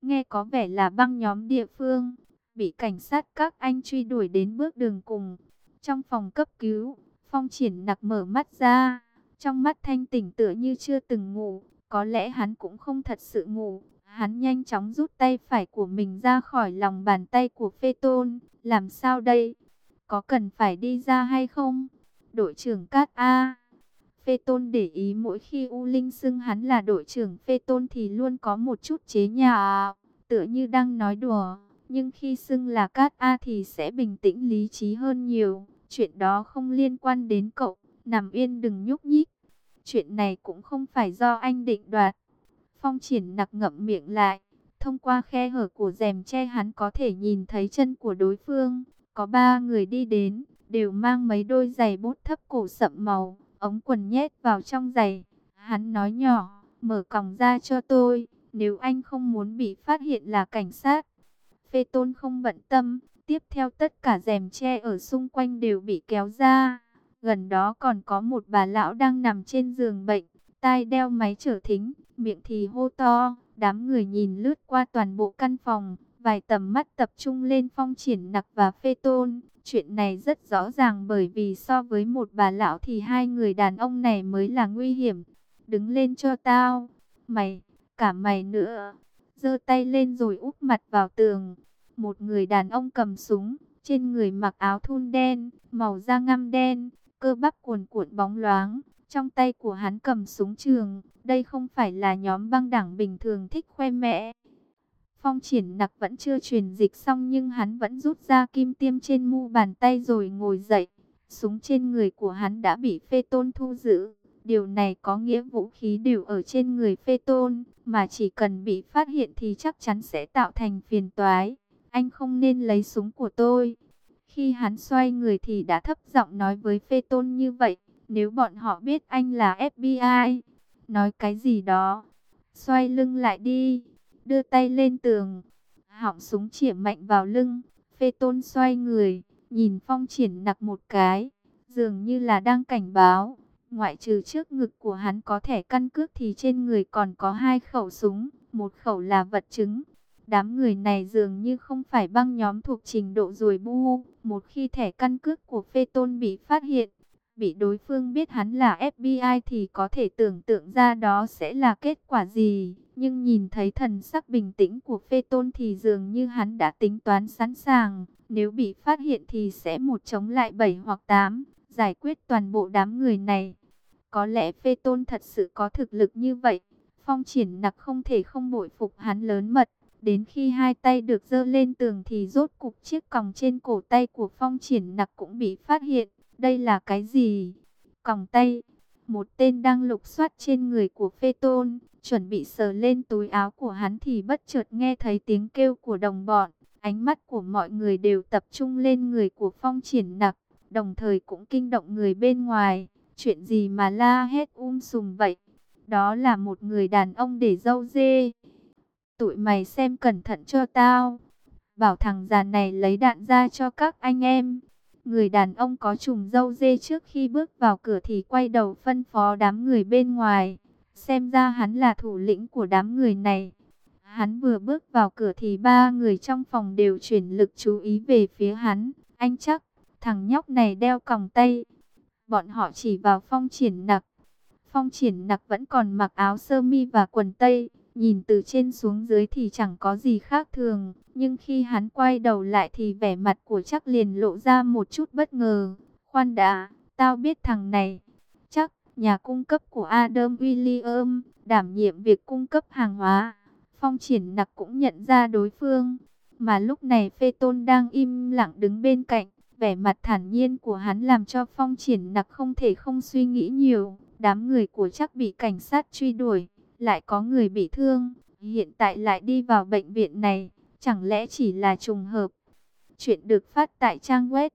nghe có vẻ là băng nhóm địa phương, bị cảnh sát các anh truy đuổi đến bước đường cùng. Trong phòng cấp cứu, Phong Triển Nặc mở mắt ra, trong mắt thanh tỉnh tựa như chưa từng ngủ, có lẽ hắn cũng không thật sự ngủ. Hắn nhanh chóng rút tay phải của mình ra khỏi lòng bàn tay của Phê Tôn, làm sao đây? Có cần phải đi ra hay không? Đội trưởng Cát A. Phê Tôn để ý mỗi khi U Linh xưng hắn là đội trưởng Phê Tôn thì luôn có một chút chế nhạo, tựa như đang nói đùa. Nhưng khi xưng là Cát A thì sẽ bình tĩnh lý trí hơn nhiều. Chuyện đó không liên quan đến cậu, nằm yên đừng nhúc nhích. Chuyện này cũng không phải do anh định đoạt. Phong Triển Nặc ngậm miệng lại. Thông qua khe hở của rèm che hắn có thể nhìn thấy chân của đối phương. Có 3 người đi đến, đều mang mấy đôi giày bốt thấp cổ sậm màu, ống quần nhét vào trong giày. Hắn nói nhỏ, mở còng ra cho tôi, nếu anh không muốn bị phát hiện là cảnh sát. Phê Tôn không bận tâm, tiếp theo tất cả rèm che ở xung quanh đều bị kéo ra. Gần đó còn có một bà lão đang nằm trên giường bệnh, tai đeo máy trở thính, miệng thì hô to. Đám người nhìn lướt qua toàn bộ căn phòng, vài tầm mắt tập trung lên Phong Triển Nặc và Phê Tôn. Chuyện này rất rõ ràng bởi vì so với một bà lão thì hai người đàn ông này mới là nguy hiểm. Đứng lên cho tao. Mày, cả mày nữa. Giơ tay lên rồi úp mặt vào tường. Một người đàn ông cầm súng, trên người mặc áo thun đen, màu da ngăm đen, cơ bắp cuồn cuộn bóng loáng. Trong tay của hắn cầm súng trường. Đây không phải là nhóm băng đảng bình thường thích khoe mẽ. Phong Triển Nặc vẫn chưa truyền dịch xong nhưng hắn vẫn rút ra kim tiêm trên mu bàn tay rồi ngồi dậy. Súng trên người của hắn đã bị Phê Tôn thu giữ. Điều này có nghĩa vũ khí đều ở trên người Phê Tôn, mà chỉ cần bị phát hiện thì chắc chắn sẽ tạo thành phiền toái. Anh không nên lấy súng của tôi. Khi hắn xoay người thì đã thấp giọng nói với Phê Tôn như vậy. Nếu bọn họ biết anh là FBI, nói cái gì đó, xoay lưng lại đi. Đưa tay lên tường, họng súng chĩa mạnh vào lưng. Phê Tôn xoay người, nhìn Phong Triển Nặc một cái, dường như là đang cảnh báo. Ngoại trừ trước ngực của hắn có thẻ căn cước thì trên người còn có 2 khẩu súng, một khẩu là vật chứng. Đám người này dường như không phải băng nhóm thuộc trình độ ruồi bu. Một khi thẻ căn cước của Phê Tôn bị phát hiện, bị đối phương biết hắn là FBI thì có thể tưởng tượng ra đó sẽ là kết quả gì. Nhưng nhìn thấy thần sắc bình tĩnh của Phê Tôn thì dường như hắn đã tính toán sẵn sàng. Nếu bị phát hiện thì sẽ một chống lại 7 hoặc 8, giải quyết toàn bộ đám người này. Có lẽ Phê Tôn thật sự có thực lực như vậy. Phong Triển Nặc không thể không bội phục hắn lớn mật. Đến khi hai tay được giơ lên tường thì rốt cục chiếc còng trên cổ tay của Phong Triển Nặc cũng bị phát hiện. Đây là cái gì? Còng tay. Một tên đang lục soát trên người của Phê Tôn, chuẩn bị sờ lên túi áo của hắn thì bất chợt nghe thấy tiếng kêu của đồng bọn. Ánh mắt của mọi người đều tập trung lên người của Phong Triển Nặc, đồng thời cũng kinh động người bên ngoài. Chuyện gì mà la hét sùm vậy? Đó là một người đàn ông để râu dê. Tụi mày xem cẩn thận cho tao. Bảo thằng già này lấy đạn ra cho các anh em. Người đàn ông có trùm râu dê trước khi bước vào cửa thì quay đầu phân phó đám người bên ngoài. Xem ra hắn là thủ lĩnh của đám người này. Hắn vừa bước vào cửa thì 3 người trong phòng đều chuyển lực chú ý về phía hắn. Anh chắc, thằng nhóc này đeo còng tay. Bọn họ chỉ vào Phong Triển Nặc. Phong Triển Nặc vẫn còn mặc áo sơ mi và quần tây. Nhìn từ trên xuống dưới thì chẳng có gì khác thường. Nhưng khi hắn quay đầu lại thì vẻ mặt của Chắc liền lộ ra một chút bất ngờ. Khoan đã, tao biết thằng này. Chắc, nhà cung cấp của Adam William, đảm nhiệm việc cung cấp hàng hóa. Phong Triển Nặc cũng nhận ra đối phương. Mà lúc này Phê Tôn đang im lặng đứng bên cạnh. Vẻ mặt thản nhiên của hắn làm cho Phong Triển Nặc không thể không suy nghĩ nhiều. Đám người của Chắc bị cảnh sát truy đuổi, lại có người bị thương, hiện tại lại đi vào bệnh viện này, chẳng lẽ chỉ là trùng hợp? Chuyện được phát tại trang web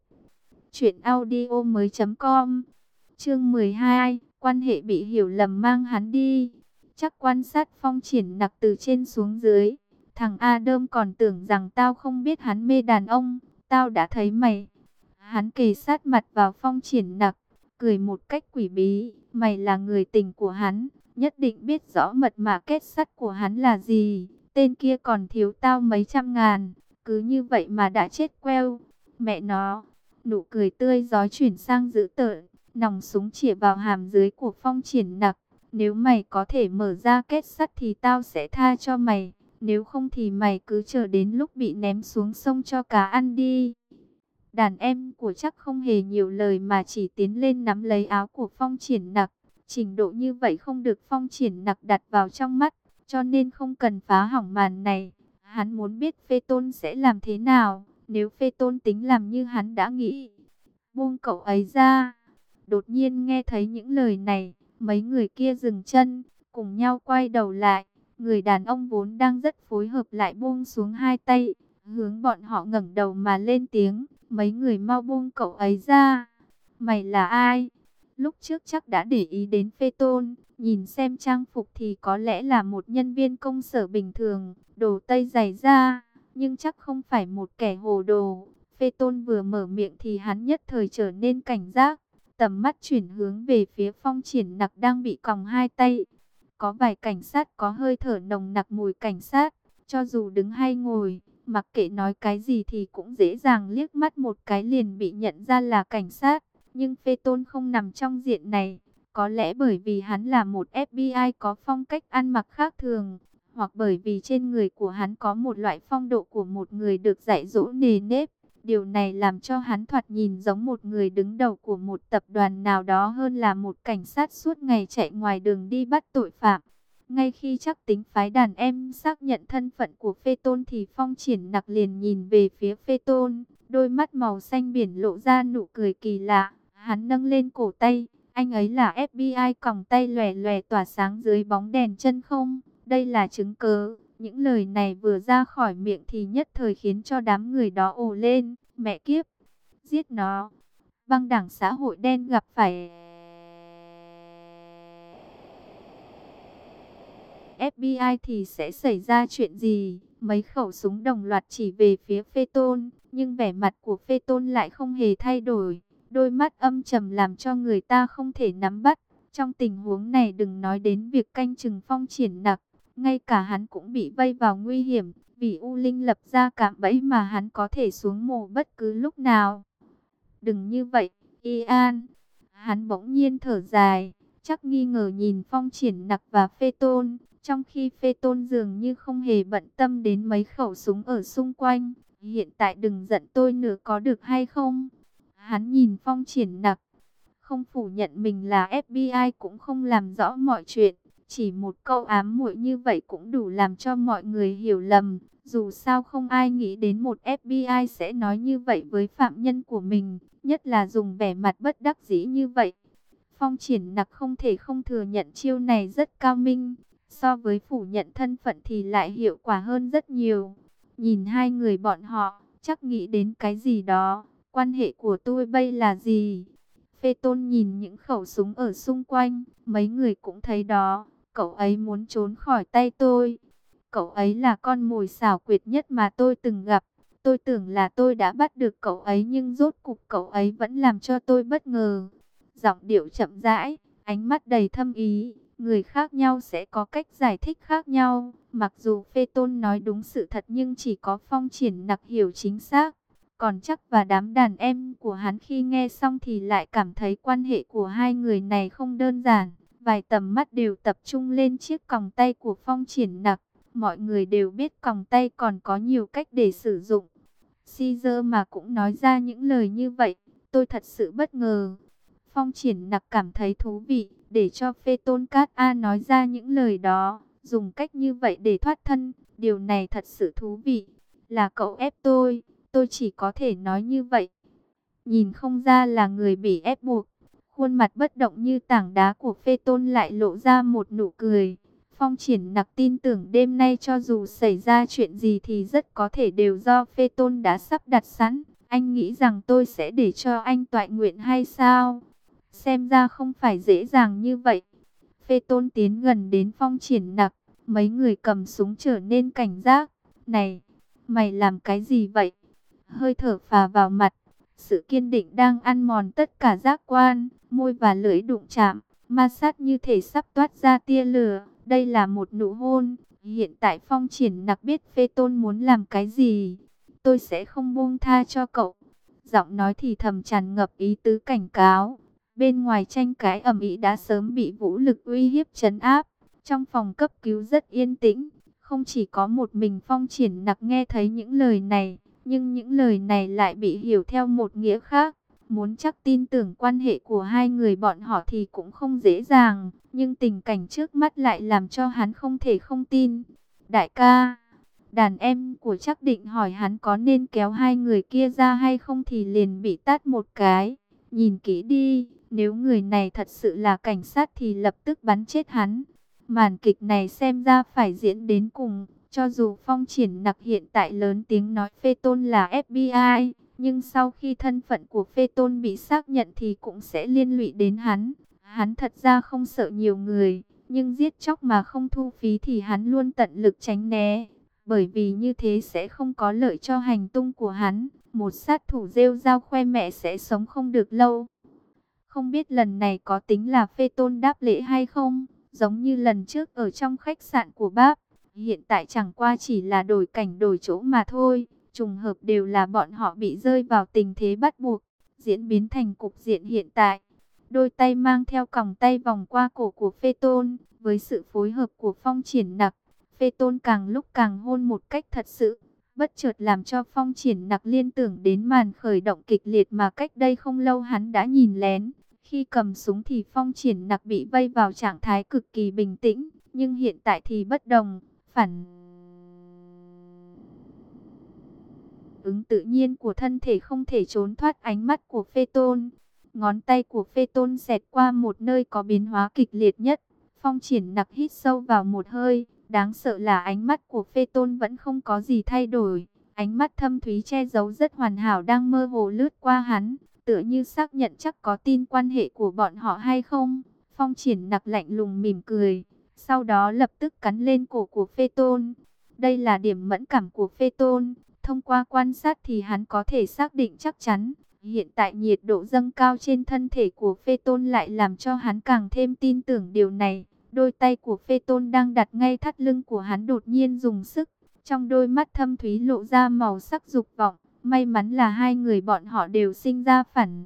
truyệnaudiomoi.com. Chương 12, quan hệ bị hiểu lầm mang hắn đi. Chắc quan sát Phong Triển Nặc từ trên xuống dưới. Thằng Adam còn tưởng rằng tao không biết hắn mê đàn ông, tao đã thấy mày. Hắn kề sát mặt vào Phong Triển Nặc, cười một cách quỷ bí. Mày là người tình của hắn, nhất định biết rõ mật mã kết sắt của hắn là gì. tên kia còn thiếu tao mấy trăm ngàn, cứ như vậy mà đã chết queo. Mẹ nó, nụ cười tươi rói chuyển sang dữ tợn, nòng súng chĩa vào hàm dưới của Phong Triển Nặc. Nếu mày có thể mở ra kết sắt thì tao sẽ tha cho mày, nếu không thì mày cứ chờ đến lúc bị ném xuống sông cho cá ăn đi. Đàn em của Trác không hề nhiều lời mà chỉ tiến lên nắm lấy áo của Phong Triển Nặc. Trình độ như vậy không được Phong Triển Nặc đặt vào trong mắt, cho nên không cần phá hỏng màn này. Hắn muốn biết Phê Tôn sẽ làm thế nào, nếu Phê Tôn tính làm như hắn đã nghĩ. Buông cậu ấy ra. Đột nhiên nghe thấy những lời này, mấy người kia dừng chân, cùng nhau quay đầu lại. Người đàn ông vốn đang rất phối hợp lại buông xuống hai tay, hướng bọn họ ngẩng đầu mà lên tiếng. Mấy người mau buông cậu ấy ra. Mày là ai? Lúc trước chắc đã để ý đến Phê Tôn, nhìn xem trang phục thì có lẽ là một nhân viên công sở bình thường, đồ tây dày da, nhưng chắc không phải một kẻ hồ đồ. Phê Tôn vừa mở miệng thì hắn nhất thời trở nên cảnh giác, tầm mắt chuyển hướng về phía Phong Triển Nặc đang bị còng hai tay. Có vài cảnh sát có hơi thở nồng nặc mùi cảnh sát, cho dù đứng hay ngồi, mặc kệ nói cái gì thì cũng dễ dàng liếc mắt một cái liền bị nhận ra là cảnh sát. Nhưng Phê Tôn không nằm trong diện này, có lẽ bởi vì hắn là một FBI có phong cách ăn mặc khác thường, hoặc bởi vì trên người của hắn có một loại phong độ của một người được dạy dỗ nề nếp. Điều này làm cho hắn thoạt nhìn giống một người đứng đầu của một tập đoàn nào đó hơn là một cảnh sát suốt ngày chạy ngoài đường đi bắt tội phạm. Ngay khi Trác tính phái đàn em xác nhận thân phận của Phê Tôn thì Phong Triển Nặc liền nhìn về phía Phê Tôn, đôi mắt màu xanh biển lộ ra nụ cười kỳ lạ. Hắn nâng lên cổ tay, anh ấy là FBI, còng tay lòe lòe tỏa sáng dưới bóng đèn chân không. Đây là chứng cớ. Những lời này vừa ra khỏi miệng thì nhất thời khiến cho đám người đó ồ lên. Mẹ kiếp, giết nó. Băng đảng xã hội đen gặp phải FBI thì sẽ xảy ra chuyện gì? Mấy khẩu súng đồng loạt chỉ về phía Phê Tôn, nhưng vẻ mặt của Phê Tôn lại không hề thay đổi. Đôi mắt âm trầm làm cho người ta không thể nắm bắt. Trong tình huống này đừng nói đến việc canh chừng Phong Triển Nặc, ngay cả hắn cũng bị vây vào nguy hiểm, vì U Linh lập ra cạm bẫy mà hắn có thể xuống mồ bất cứ lúc nào. Đừng như vậy, Ian. Hắn bỗng nhiên thở dài, chắc nghi ngờ nhìn Phong Triển Nặc và Phê Tôn, trong khi Phê Tôn dường như không hề bận tâm đến mấy khẩu súng ở xung quanh. Hiện tại đừng giận tôi nữa có được hay không? Hắn nhìn Phong Triển Nặc, không phủ nhận mình là FBI cũng không làm rõ mọi chuyện. Chỉ một câu ám muội như vậy cũng đủ làm cho mọi người hiểu lầm. Dù sao không ai nghĩ đến một FBI sẽ nói như vậy với phạm nhân của mình, nhất là dùng vẻ mặt bất đắc dĩ như vậy. Phong Triển Nặc không thể không thừa nhận chiêu này rất cao minh, so với phủ nhận thân phận thì lại hiệu quả hơn rất nhiều. Nhìn hai người bọn họ, chắc nghĩ đến cái gì đó. Quan hệ của tôi bây là gì? Phê Tôn nhìn những khẩu súng ở xung quanh, mấy người cũng thấy đó. Cậu ấy muốn trốn khỏi tay tôi. Cậu ấy là con mồi xảo quyệt nhất mà tôi từng gặp. Tôi tưởng là tôi đã bắt được cậu ấy nhưng rốt cục cậu ấy vẫn làm cho tôi bất ngờ. Giọng điệu chậm rãi, ánh mắt đầy thâm ý. Người khác nhau sẽ có cách giải thích khác nhau. Mặc dù Phê Tôn nói đúng sự thật nhưng chỉ có Phong Triển Nặc hiểu chính xác. Còn Trác và đám đàn em của hắn khi nghe xong thì lại cảm thấy quan hệ của hai người này không đơn giản. Vài tầm mắt đều tập trung lên chiếc còng tay của Phong Triển Nặc. Mọi người đều biết còng tay còn có nhiều cách để sử dụng. Caesar mà cũng nói ra những lời như vậy, tôi thật sự bất ngờ. Phong Triển Nặc cảm thấy thú vị, để cho Phê Tôn Cát A nói ra những lời đó, dùng cách như vậy để thoát thân. Điều này thật sự thú vị. Là cậu ép tôi chỉ có thể nói như vậy. Nhìn không ra là người bị ép buộc. Khuôn mặt bất động như tảng đá của Phê Tôn lại lộ ra một nụ cười. Phong Triển Nặc tin tưởng đêm nay cho dù xảy ra chuyện gì thì rất có thể đều do Phê Tôn đã sắp đặt sẵn. Anh nghĩ rằng tôi sẽ để cho anh toại nguyện hay sao? Xem ra không phải dễ dàng như vậy. Phê Tôn tiến gần đến Phong Triển Nặc. Mấy người cầm súng trở nên cảnh giác. Này, mày làm cái gì vậy? Hơi thở phả vào mặt. Sự kiên định đang ăn mòn tất cả giác quan. Môi và lưỡi đụng chạm, ma sát như thể sắp toát ra tia lửa. Đây là một nụ hôn. Hiện tại Phong Triển Nặc biết Phê Tôn muốn làm cái gì. Tôi sẽ không buông tha cho cậu. Giọng nói thì thầm tràn ngập ý tứ cảnh cáo. Bên ngoài tranh cãi ầm ĩ đã sớm bị vũ lực uy hiếp trấn áp. Trong phòng cấp cứu rất yên tĩnh. Không chỉ có một mình Phong Triển Nặc nghe thấy những lời này, nhưng những lời này lại bị hiểu theo một nghĩa khác. Muốn chắc tin tưởng quan hệ của hai người bọn họ thì cũng không dễ dàng, nhưng tình cảnh trước mắt lại làm cho hắn không thể không tin. Đại ca, đàn em của Trác định hỏi hắn có nên kéo hai người kia ra hay không thì liền bị tát một cái. Nhìn kỹ đi, nếu người này thật sự là cảnh sát thì lập tức bắn chết hắn. Màn kịch này xem ra phải diễn đến cùng. Cho dù Phong Triển Nặc hiện tại lớn tiếng nói Phê Tôn là FBI, nhưng sau khi thân phận của Phê Tôn bị xác nhận thì cũng sẽ liên lụy đến hắn. Hắn thật ra không sợ nhiều người, nhưng giết chóc mà không thu phí thì hắn luôn tận lực tránh né. Bởi vì như thế sẽ không có lợi cho hành tung của hắn. Một sát thủ rêu rao khoe mẹ sẽ sống không được lâu. Không biết lần này có tính là Phê Tôn đáp lễ hay không? Giống như lần trước ở trong khách sạn của Báp. Hiện tại chẳng qua chỉ là đổi cảnh đổi chỗ mà thôi. Trùng hợp đều là bọn họ bị rơi vào tình thế bắt buộc. Diễn biến thành cục diện hiện tại. Đôi tay mang theo còng tay vòng qua cổ của Phê Tôn. Với sự phối hợp của Phong Triển Nặc, Phê Tôn càng lúc càng hôn một cách thật sự. Bất chợt làm cho Phong Triển Nặc liên tưởng đến màn khởi động kịch liệt mà cách đây không lâu hắn đã nhìn lén. Khi cầm súng thì Phong Triển Nặc bị vây vào trạng thái cực kỳ bình tĩnh, nhưng hiện tại thì bất đồng, phản ứng tự nhiên của thân thể không thể trốn thoát ánh mắt của Phê Tôn. Ngón tay của Phê Tôn xẹt qua một nơi có biến hóa kịch liệt nhất. Phong Triển Nặc hít sâu vào một hơi, đáng sợ là ánh mắt của Phê Tôn vẫn không có gì thay đổi. Ánh mắt thâm thúy che giấu rất hoàn hảo đang mơ hồ lướt qua hắn, tựa như xác nhận chắc có tin quan hệ của bọn họ hay không. Phong Triển Nặc lạnh lùng mỉm cười, sau đó lập tức cắn lên cổ của Phê Tôn. Đây là điểm mẫn cảm của Phê Tôn, thông qua quan sát thì hắn có thể xác định chắc chắn. Hiện tại nhiệt độ dâng cao trên thân thể của Phê Tôn lại làm cho hắn càng thêm tin tưởng điều này. Đôi tay của Phê Tôn đang đặt ngay thắt lưng của hắn đột nhiên dùng sức. Trong đôi mắt thâm thúy lộ ra màu sắc dục vọng. May mắn là hai người bọn họ đều sinh ra phản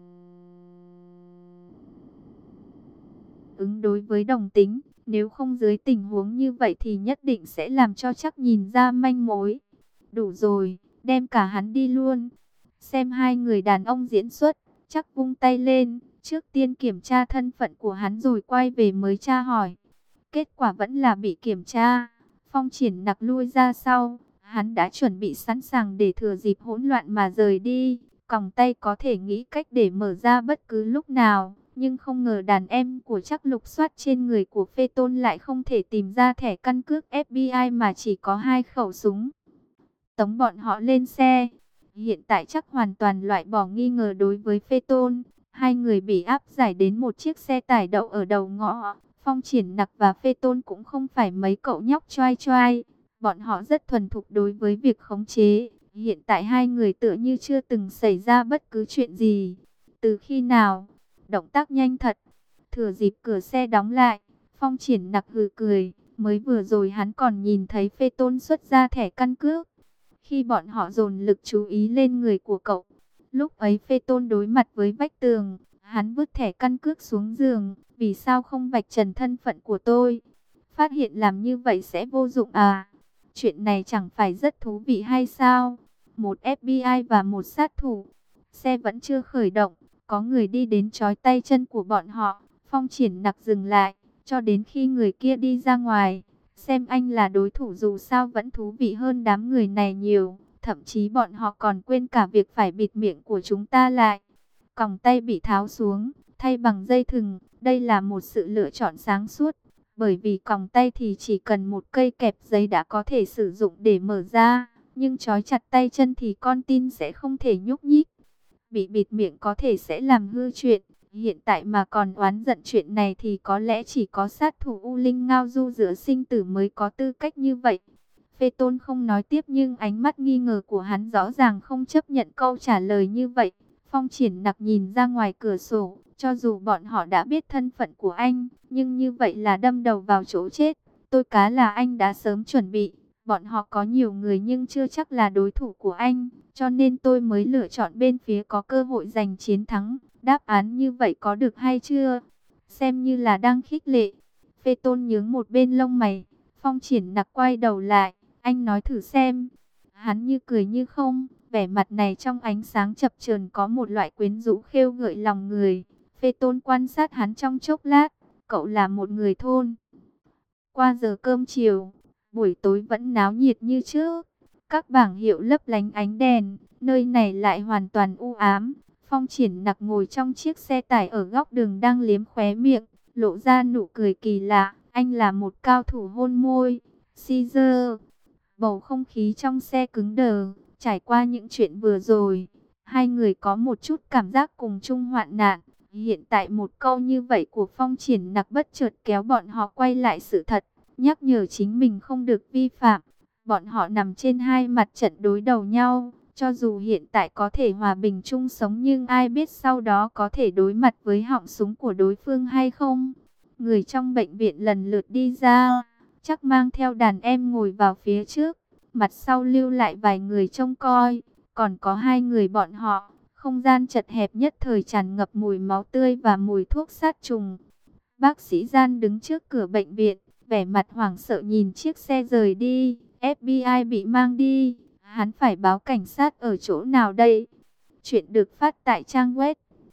ứng đối với đồng tính. Nếu không dưới tình huống như vậy thì nhất định sẽ làm cho Trác nhìn ra manh mối. Đủ rồi, đem cả hắn đi luôn. Xem hai người đàn ông diễn xuất, Trác vung tay lên. Trước tiên kiểm tra thân phận của hắn rồi quay về mới tra hỏi. Kết quả vẫn là bị kiểm tra. Phong Triển Nặc lui ra sau. Hắn đã chuẩn bị sẵn sàng để thừa dịp hỗn loạn mà rời đi. Còng tay có thể nghĩ cách để mở ra bất cứ lúc nào. Nhưng không ngờ đàn em của Trác lục soát trên người của Phê Tôn lại không thể tìm ra thẻ căn cước FBI mà chỉ có 2 khẩu súng. Tống bọn họ lên xe. Hiện tại Trác hoàn toàn loại bỏ nghi ngờ đối với Phê Tôn. Hai người bị áp giải đến một chiếc xe tải đậu ở đầu ngõ. Phong Triển Nặc và Phê Tôn cũng không phải mấy cậu nhóc choai choai. Bọn họ rất thuần thục đối với việc khống chế. Hiện tại hai người tựa như chưa từng xảy ra bất cứ chuyện gì. Từ khi nào? Động tác nhanh thật. Thừa dịp cửa xe đóng lại, Phong Triển Nặc hừ cười. Mới vừa rồi hắn còn nhìn thấy Phê Tôn xuất ra thẻ căn cước. Khi bọn họ dồn lực chú ý lên người của cậu, lúc ấy Phê Tôn đối mặt với vách tường. Hắn vứt thẻ căn cước xuống giường. Vì sao không vạch trần thân phận của tôi? Phát hiện làm như vậy sẽ vô dụng à? Chuyện này chẳng phải rất thú vị hay sao? Một FBI và một sát thủ. Xe vẫn chưa khởi động. Có người đi đến trói tay chân của bọn họ. Phong Triển Nặc dừng lại. Cho đến khi người kia đi ra ngoài. Xem anh là đối thủ dù sao vẫn thú vị hơn đám người này nhiều. Thậm chí bọn họ còn quên cả việc phải bịt miệng của chúng ta lại. Còng tay bị tháo xuống, thay bằng dây thừng. Đây là một sự lựa chọn sáng suốt. Bởi vì còng tay thì chỉ cần một cây kẹp giấy đã có thể sử dụng để mở ra. Nhưng trói chặt tay chân thì con tin sẽ không thể nhúc nhích. Bị bịt miệng có thể sẽ làm hư chuyện. Hiện tại mà còn oán giận chuyện này thì có lẽ chỉ có sát thủ U Linh Ngao Du giữa sinh tử mới có tư cách như vậy. Phê Tôn không nói tiếp nhưng ánh mắt nghi ngờ của hắn rõ ràng không chấp nhận câu trả lời như vậy. Phong Triển Nặc nhìn ra ngoài cửa sổ, cho dù bọn họ đã biết thân phận của anh, nhưng như vậy là đâm đầu vào chỗ chết. tôi cá là anh đã sớm chuẩn bị. Bọn họ có nhiều người nhưng chưa chắc là đối thủ của anh, cho nên tôi mới lựa chọn bên phía có cơ hội giành chiến thắng. Đáp án như vậy có được hay chưa? Xem như là đang khích lệ. Phê Tôn nhướng một bên lông mày. Phong Triển Nặc quay đầu lại. Anh nói thử xem. Hắn như cười như không. Vẻ mặt này trong ánh sáng chập chờn có một loại quyến rũ khêu gợi lòng người. Phê Tôn quan sát hắn trong chốc lát. Cậu là một người thôn. Qua giờ cơm chiều, buổi tối vẫn náo nhiệt như trước. Các bảng hiệu lấp lánh ánh đèn. Nơi này lại hoàn toàn u ám. Phong Triển Nặc ngồi trong chiếc xe tải ở góc đường đang liếm khóe miệng, lộ ra nụ cười kỳ lạ. Anh là một cao thủ hôn môi. Caesar. Bầu không khí trong xe cứng đờ. Trải qua những chuyện vừa rồi, hai người có một chút cảm giác cùng chung hoạn nạn. Hiện tại một câu như vậy của Phong Triển Nặc bất chợt kéo bọn họ quay lại sự thật, nhắc nhở chính mình không được vi phạm. Bọn họ nằm trên hai mặt trận đối đầu nhau. Cho dù hiện tại có thể hòa bình chung sống nhưng ai biết sau đó có thể đối mặt với họng súng của đối phương hay không. Người trong bệnh viện lần lượt đi ra, chắc mang theo đàn em ngồi vào phía trước, mặt sau lưu lại vài người trông coi, còn có hai người bọn họ. Không gian chật hẹp nhất thời tràn ngập mùi máu tươi và mùi thuốc sát trùng. Bác sĩ Gian đứng trước cửa bệnh viện, vẻ mặt hoảng sợ nhìn chiếc xe rời đi. FBI bị mang đi. Hắn phải báo cảnh sát ở chỗ nào đây? Chuyện được phát tại trang web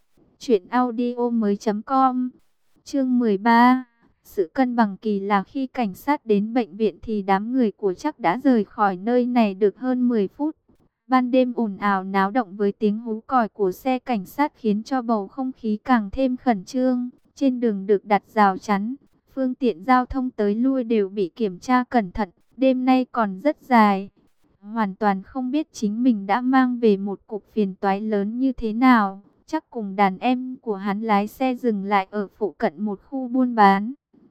truyệnaudiomoi.com. Chương 13. Sự cân bằng kỳ lạ. Khi cảnh sát đến bệnh viện thì đám người của Trác đã rời khỏi nơi này được hơn 10 phút. Ban đêm ồn ào náo động với tiếng hú còi của xe cảnh sát khiến cho bầu không khí càng thêm khẩn trương. Trên đường được đặt rào chắn, phương tiện giao thông tới lui đều bị kiểm tra cẩn thận. Đêm nay còn rất dài. Hoàn toàn không biết chính mình đã mang về một cục phiền toái lớn như thế nào. Chắc cùng đàn em của hắn lái xe dừng lại ở phụ cận một khu buôn bán.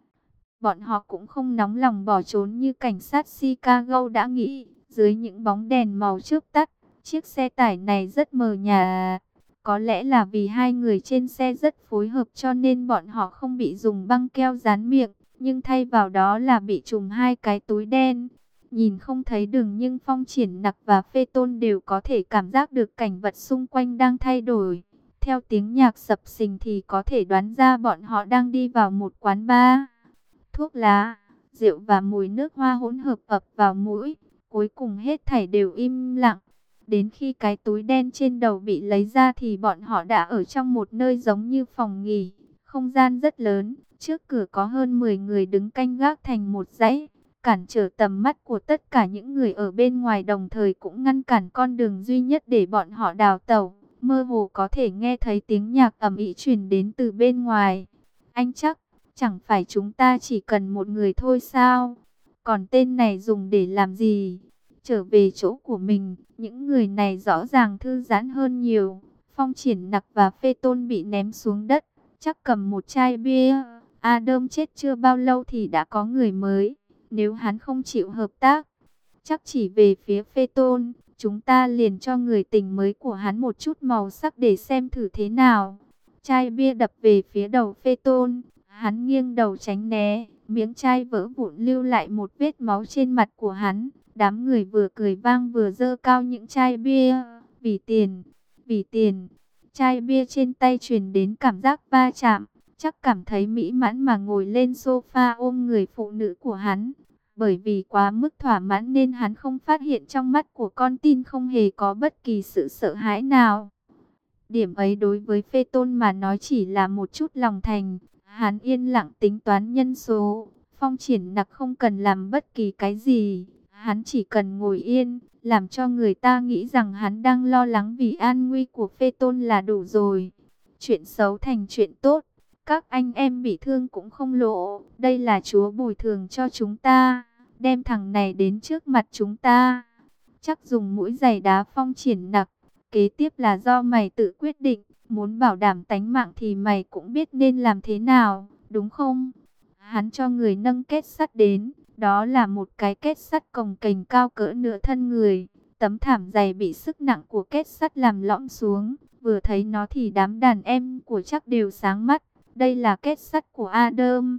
Bọn họ cũng không nóng lòng bỏ trốn như cảnh sát Chicago đã nghĩ. Dưới những bóng đèn màu chớp tắt, chiếc xe tải này rất mờ nhạt. Có lẽ là vì hai người trên xe rất phối hợp cho nên bọn họ không bị dùng băng keo dán miệng, nhưng thay vào đó là bị trùm hai cái túi đen. Nhìn không thấy đường nhưng Phong Triển Nặc và Phê Tôn đều có thể cảm giác được cảnh vật xung quanh đang thay đổi. Theo tiếng nhạc sập sình thì có thể đoán ra bọn họ đang đi vào một quán bar. Thuốc lá, rượu và mùi nước hoa hỗn hợp ập vào mũi. Cuối cùng hết thảy đều im lặng. Đến khi cái túi đen trên đầu bị lấy ra thì bọn họ đã ở trong một nơi giống như phòng nghỉ. Không gian rất lớn, trước cửa có hơn 10 người đứng canh gác thành một dãy, cản trở tầm mắt của tất cả những người ở bên ngoài, đồng thời cũng ngăn cản con đường duy nhất để bọn họ đào tẩu. Mơ hồ có thể nghe thấy tiếng nhạc ầm ĩ truyền đến từ bên ngoài. Anh Trác, chẳng phải chúng ta chỉ cần một người thôi sao? Còn tên này dùng để làm gì? Trở về chỗ của mình, những người này rõ ràng thư giãn hơn nhiều. Phong Triển Nặc và Phê Tôn bị ném xuống đất, chắc cầm một chai bia. Adam chết chưa bao lâu thì đã có người mới. Nếu hắn không chịu hợp tác, chắc chỉ về phía Phê Tôn, chúng ta liền cho người tình mới của hắn một chút màu sắc để xem thử thế nào. Chai bia đập về phía đầu Phê Tôn, hắn nghiêng đầu tránh né, miếng chai vỡ vụn lưu lại một vết máu trên mặt của hắn. Đám người vừa cười vang vừa giơ cao những chai bia. Vì tiền, vì tiền. Chai bia trên tay truyền đến cảm giác va chạm. Chắc cảm thấy mỹ mãn mà ngồi lên sofa ôm người phụ nữ của hắn. Bởi vì quá mức thỏa mãn nên hắn không phát hiện trong mắt của con tin không hề có bất kỳ sự sợ hãi nào. Điểm ấy đối với Phê Tôn mà nói chỉ là một chút lòng thành. Hắn yên lặng tính toán nhân số. Phong Triển Nặc không cần làm bất kỳ cái gì. Hắn chỉ cần ngồi yên, làm cho người ta nghĩ rằng hắn đang lo lắng vì an nguy của Phê Tôn là đủ rồi. Chuyện xấu thành chuyện tốt. Các anh em bị thương cũng không lộ. Đây là Chúa bồi thường cho chúng ta. Đem thằng này đến trước mặt chúng ta. Chắc dùng mũi giày đá Phong Triển Nặc. Kế tiếp là do mày tự quyết định. Muốn bảo đảm tánh mạng thì mày cũng biết nên làm thế nào, đúng không? Hắn cho người nâng kết sắt đến. Đó là một cái kết sắt cồng kềnh cao cỡ nửa thân người. Tấm thảm dày bị sức nặng của kết sắt làm lõm xuống. Vừa thấy nó thì đám đàn em của Trác đều sáng mắt. Đây là kết sắt của Adam.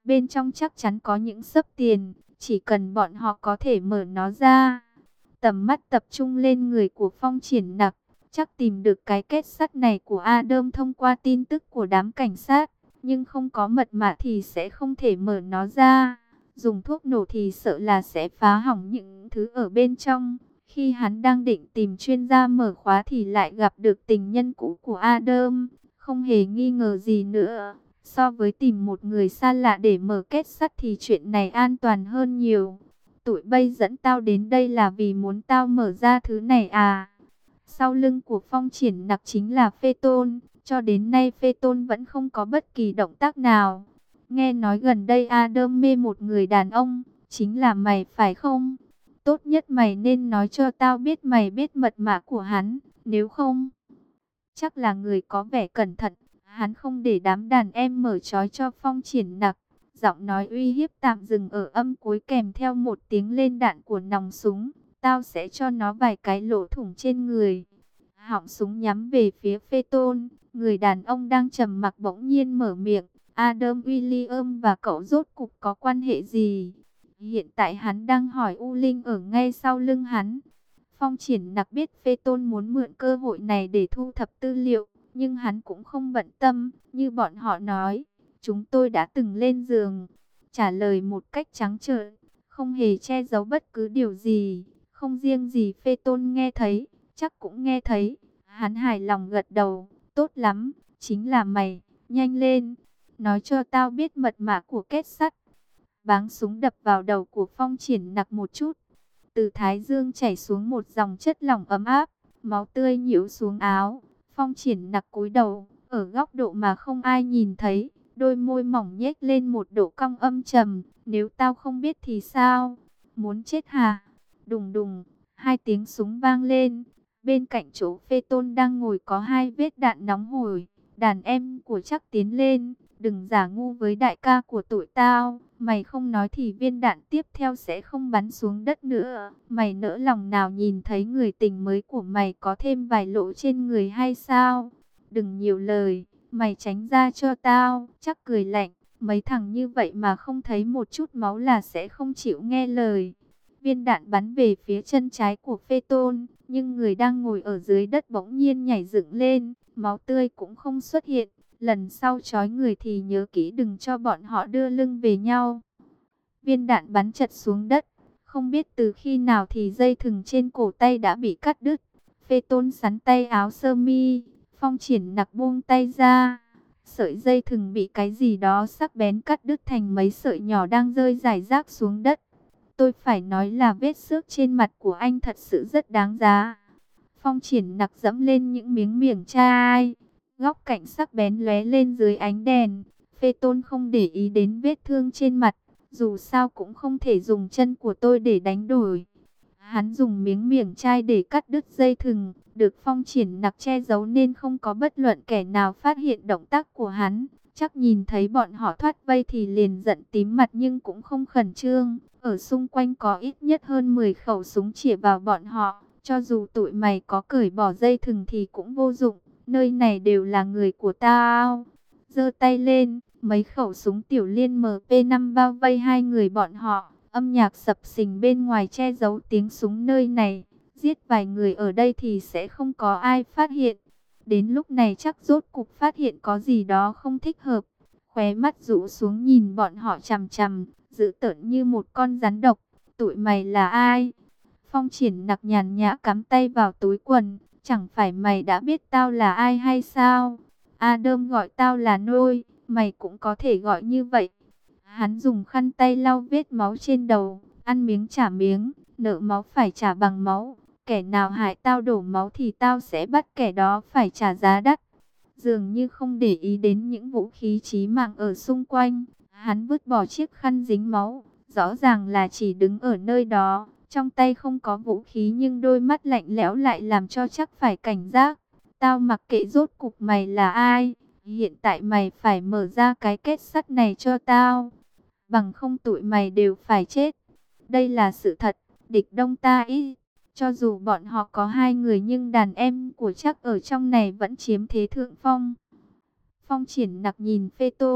Bên trong chắc chắn có những xấp tiền, chỉ cần bọn họ có thể mở nó ra. Tầm mắt tập trung lên người của Phong Triển Nặc, chắc tìm được cái kết sắt này của Adam thông qua tin tức của đám cảnh sát, nhưng không có mật mã thì sẽ không thể mở nó ra. Dùng thuốc nổ thì sợ là sẽ phá hỏng những thứ ở bên trong. Khi hắn đang định tìm chuyên gia mở khóa thì lại gặp được tình nhân cũ của Adam. Không hề nghi ngờ gì nữa. So với tìm một người xa lạ để mở kết sắt thì chuyện này an toàn hơn nhiều. Tụi bay dẫn tao đến đây là vì muốn tao mở ra thứ này à? Sau lưng của Phong Triển Nặc chính là Phê Tôn. Cho đến nay Phê Tôn vẫn không có bất kỳ động tác nào. Nghe nói gần đây Adam mê một người đàn ông, chính là mày phải không? Tốt nhất mày nên nói cho tao biết mày biết mật mã của hắn, nếu không, chắc là người có vẻ cẩn thận. Hắn không để đám đàn em mở trói cho Phong Triển Nặc. Giọng nói uy hiếp tạm dừng ở âm cuối kèm theo một tiếng lên đạn của nòng súng. Tao sẽ cho nó vài cái lỗ thủng trên người. Họng súng nhắm về phía Phê Tôn. Người đàn ông đang trầm mặc bỗng nhiên mở miệng. Adam William và cậu rốt cục có quan hệ gì? Hiện tại hắn đang hỏi U Linh ở ngay sau lưng hắn. Phong Triển Nặc biết Phê Tôn muốn mượn cơ hội này để thu thập tư liệu, nhưng hắn cũng không bận tâm. Như bọn họ nói, chúng tôi đã từng lên giường. Trả lời một cách trắng trợn, không hề che giấu bất cứ điều gì. Không riêng gì Phê Tôn nghe thấy, chắc cũng nghe thấy. Hắn hài lòng gật đầu, tốt lắm, chính là mày, nhanh lên. Nói cho tao biết mật mã của kết sắt. Báng súng đập vào đầu của Phong Triển Nặc một chút. Từ thái dương chảy xuống một dòng chất lỏng ấm áp, máu tươi nhiễu xuống áo. Phong Triển Nặc cúi đầu, ở góc độ mà không ai nhìn thấy, đôi môi mỏng nhếch lên một độ cong âm trầm. Nếu tao không biết thì sao? Muốn chết hả? Đùng đùng, hai tiếng súng vang lên. Bên cạnh chỗ Phê Tôn đang ngồi có hai vết đạn nóng hổi. Đàn em của chắc tiến lên, đừng giả ngu với đại ca của tụi tao. Mày không nói thì viên đạn tiếp theo sẽ không bắn xuống đất nữa. Mày nỡ lòng nào nhìn thấy người tình mới của mày có thêm vài lỗ trên người hay sao? Đừng nhiều lời, mày tránh ra cho tao. Chắc cười lạnh, mấy thằng như vậy mà không thấy một chút máu là sẽ không chịu nghe lời. Viên đạn bắn về phía chân trái của Phê Tôn, nhưng người đang ngồi ở dưới đất bỗng nhiên nhảy dựng lên, máu tươi cũng không xuất hiện. Lần sau trói người thì nhớ kỹ đừng cho bọn họ đưa lưng về nhau. Viên đạn bắn chật xuống đất. Không biết từ khi nào thì dây thừng trên cổ tay đã bị cắt đứt. Phê Tôn sắn tay áo sơ mi. Phong Triển Nặc buông tay ra. Sợi dây thừng bị cái gì đó sắc bén cắt đứt thành mấy sợi nhỏ đang rơi rải rác xuống đất. Tôi phải nói là vết xước trên mặt của anh thật sự rất đáng giá. Phong Triển Nặc dẫm lên những miếng miệng chai. Góc cạnh sắc bén lóe lên dưới ánh đèn. Phê Tôn không để ý đến vết thương trên mặt. Dù sao cũng không thể dùng chân của tôi để đánh đổi. Hắn dùng miếng miệng chai để cắt đứt dây thừng. Được Phong Triển Nặc che giấu nên không có bất luận kẻ nào phát hiện động tác của hắn. Chắc nhìn thấy bọn họ thoát vây thì liền giận tím mặt nhưng cũng không khẩn trương. Ở xung quanh có ít nhất hơn 10 khẩu súng chĩa vào bọn họ. Cho dù tụi mày có cởi bỏ dây thừng thì cũng vô dụng. Nơi này đều là người của tao. Giơ tay lên, mấy khẩu súng tiểu liên MP5 bao vây hai người bọn họ. Âm nhạc sập sình bên ngoài che giấu tiếng súng nơi này. Giết vài người ở đây thì sẽ không có ai phát hiện. Đến lúc này chắc rốt cục phát hiện có gì đó không thích hợp. Khóe mắt rũ xuống nhìn bọn họ chằm chằm, dữ tợn như một con rắn độc. Tụi mày là ai? Phong Triển Nặc nhàn nhã cắm tay vào túi quần. Chẳng phải mày đã biết tao là ai hay sao? Adam gọi tao là Nôi, mày cũng có thể gọi như vậy. Hắn dùng khăn tay lau vết máu trên đầu, ăn miếng trả miếng, nợ máu phải trả bằng máu. Kẻ nào hại tao đổ máu thì tao sẽ bắt kẻ đó phải trả giá đắt. Dường như không để ý đến những vũ khí chí mạng ở xung quanh, hắn vứt bỏ chiếc khăn dính máu, rõ ràng là chỉ đứng ở nơi đó. Trong tay không có vũ khí nhưng đôi mắt lạnh lẽo lại làm cho chắc phải cảnh giác. Tao mặc kệ rốt cục mày là ai. Hiện tại mày phải mở ra cái kết sắt này cho tao. Bằng không tụi mày đều phải chết. Đây là sự thật. Địch đông ta ít. Cho dù bọn họ có hai người nhưng đàn em của chắc ở trong này vẫn chiếm thế thượng phong. Phong Triển Nặc nhìn Phê Tôn.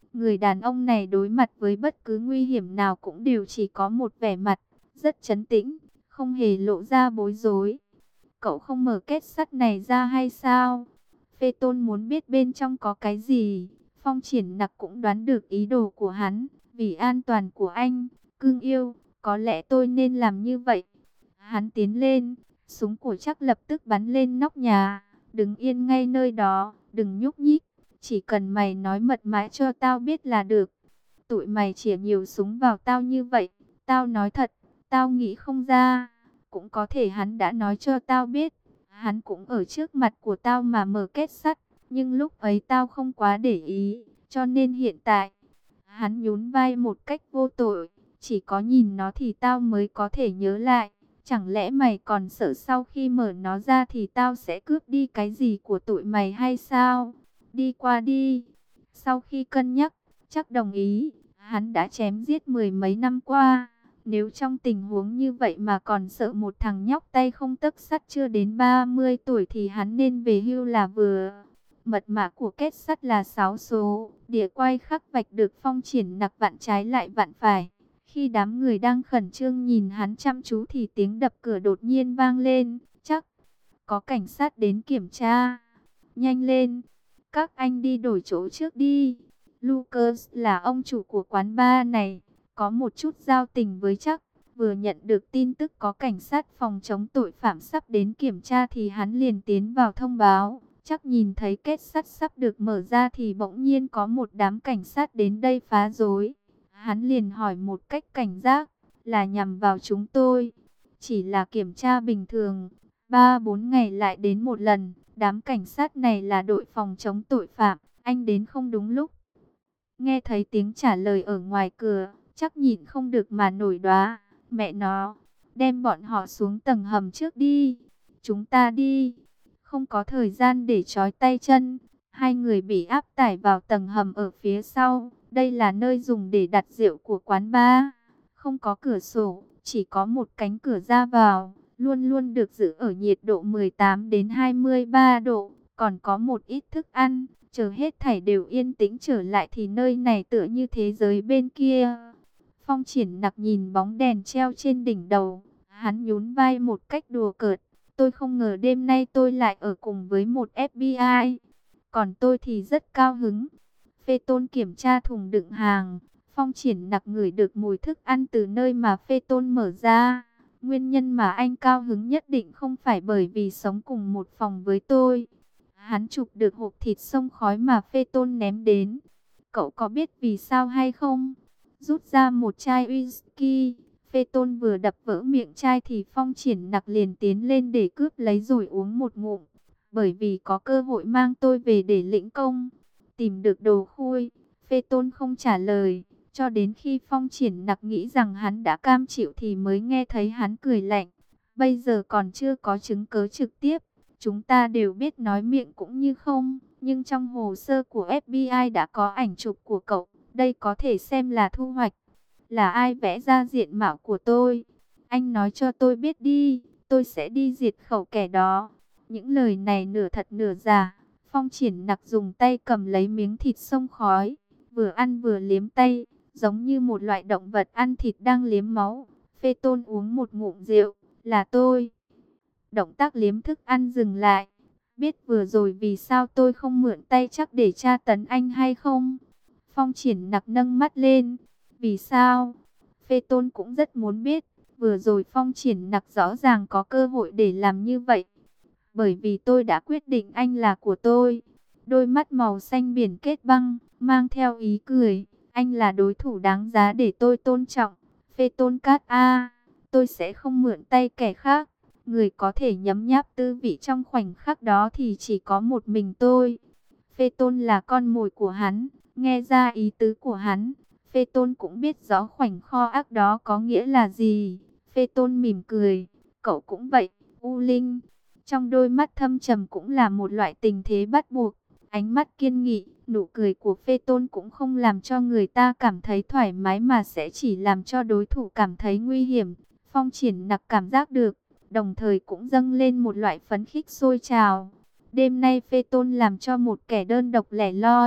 Người đàn ông này đối mặt với bất cứ nguy hiểm nào cũng đều chỉ có một vẻ mặt rất trấn tĩnh, không hề lộ ra bối rối. Cậu không mở kết sắt này ra hay sao? Phê Tôn muốn biết bên trong có cái gì. Phong Triển Nặc cũng đoán được ý đồ của hắn. Vì an toàn của anh, cưng yêu, có lẽ tôi nên làm như vậy. Hắn tiến lên, súng của Trác lập tức bắn lên nóc nhà. Đứng yên ngay nơi đó, đừng nhúc nhích. Chỉ cần mày nói mật mã cho tao biết là được. Tụi mày chĩa nhiều súng vào tao như vậy. Tao nói thật, tao nghĩ không ra. Cũng có thể hắn đã nói cho tao biết. Hắn cũng ở trước mặt của tao mà mở kết sắt. Nhưng lúc ấy tao không quá để ý. Cho nên hiện tại, hắn nhún vai một cách vô tội. Chỉ có nhìn nó thì tao mới có thể nhớ lại. Chẳng lẽ mày còn sợ sau khi mở nó ra thì tao sẽ cướp đi cái gì của tụi mày hay sao? Đi qua đi. Sau khi cân nhắc, Trác đồng ý. Hắn đã chém giết mười mấy năm qua. Nếu trong tình huống như vậy mà còn sợ một thằng nhóc tay không tấc sắt chưa đến 30 tuổi thì hắn nên về hưu là vừa. Mật mã của kết sắt là 6 số. Đĩa quay khắc vạch được Phong Triển Nặc vặn trái lại vặn phải. Khi đám người đang khẩn trương nhìn hắn chăm chú thì tiếng đập cửa đột nhiên vang lên. Chắc có cảnh sát đến kiểm tra. Nhanh lên, các anh đi đổi chỗ trước đi. Lucas là ông chủ của quán bar này, có một chút giao tình với Trác. Vừa nhận được tin tức có cảnh sát phòng chống tội phạm sắp đến kiểm tra thì hắn liền tiến vào thông báo. Trác nhìn thấy kết sắt sắp được mở ra thì bỗng nhiên có một đám cảnh sát đến đây phá rối. Hắn liền hỏi một cách cảnh giác, là nhằm vào chúng tôi? Chỉ là kiểm tra bình thường, 3-4 ngày lại đến một lần. Đám cảnh sát này là đội phòng chống tội phạm, anh đến không đúng lúc. Nghe thấy tiếng trả lời ở ngoài cửa, Trác nhịn không được mà nổi đoá. Mẹ nó, đem bọn họ xuống tầng hầm trước đi. Chúng ta đi. Không có thời gian để trói tay chân. Hai người bị áp tải vào tầng hầm ở phía sau. Đây là nơi dùng để đặt rượu của quán bar. Không có cửa sổ, chỉ có một cánh cửa ra vào. Luôn luôn được giữ ở nhiệt độ 18 đến 23 độ. Còn có một ít thức ăn. Chờ hết thảy đều yên tĩnh trở lại thì nơi này tựa như thế giới bên kia. Phong Triển Nặc nhìn bóng đèn treo trên đỉnh đầu. Hắn nhún vai một cách đùa cợt. Tôi không ngờ đêm nay tôi lại ở cùng với một FBI. Còn tôi thì rất cao hứng. Phê Tôn kiểm tra thùng đựng hàng. Phong Triển Nặc ngửi được mùi thức ăn từ nơi mà Phê Tôn mở ra. Nguyên nhân mà anh cao hứng nhất định không phải bởi vì sống cùng một phòng với tôi. Hắn chụp được hộp thịt xông khói mà Phê Tôn ném đến. Cậu có biết vì sao hay không? Rút ra một chai whisky. Phê Tôn vừa đập vỡ miệng chai thì Phong Triển Nặc liền tiến lên để cướp lấy rồi uống một ngụm. Bởi vì có cơ hội mang tôi về để lĩnh công. Tìm được đồ khui, Phê Tôn không trả lời. Cho đến khi Phong Triển Nặc nghĩ rằng hắn đã cam chịu thì mới nghe thấy hắn cười lạnh. Bây giờ còn chưa có chứng cứ trực tiếp. Chúng ta đều biết nói miệng cũng như không. Nhưng trong hồ sơ của FBI đã có ảnh chụp của cậu. Đây có thể xem là thu hoạch. Là ai vẽ ra diện mạo của tôi? Anh nói cho tôi biết đi. Tôi sẽ đi diệt khẩu kẻ đó. Những lời này nửa thật nửa giả. Phong Triển Nặc dùng tay cầm lấy miếng thịt xông khói. Vừa ăn vừa liếm tay. Giống như một loại động vật ăn thịt đang liếm máu. Phê Tôn uống một ngụm rượu. Là tôi. Động tác liếm thức ăn dừng lại. Biết vừa rồi vì sao tôi không mượn tay Trác để tra tấn anh hay không? Phong Triển Nặc nâng mắt lên. Vì sao? Phê Tôn cũng rất muốn biết. Vừa rồi Phong Triển Nặc rõ ràng có cơ hội để làm như vậy. Bởi vì tôi đã quyết định anh là của tôi. Đôi mắt màu xanh biển kết băng, mang theo ý cười. Anh là đối thủ đáng giá để tôi tôn trọng. Phê Tôn Cát A, tôi sẽ không mượn tay kẻ khác. Người có thể nhấm nháp tư vị trong khoảnh khắc đó thì chỉ có một mình tôi. Phê Tôn là con mồi của hắn. Nghe ra ý tứ của hắn, Phê Tôn cũng biết rõ khoảnh kho ác đó có nghĩa là gì. Phê Tôn mỉm cười. Cậu cũng vậy, U Linh. Trong đôi mắt thâm trầm cũng là một loại tình thế bắt buộc. Ánh mắt kiên nghị, nụ cười của Phê Tôn cũng không làm cho người ta cảm thấy thoải mái mà sẽ chỉ làm cho đối thủ cảm thấy nguy hiểm. Phong Triển Nặc cảm giác được, đồng thời cũng dâng lên một loại phấn khích sôi trào. Đêm nay Phê Tôn làm cho một kẻ đơn độc lẻ loi,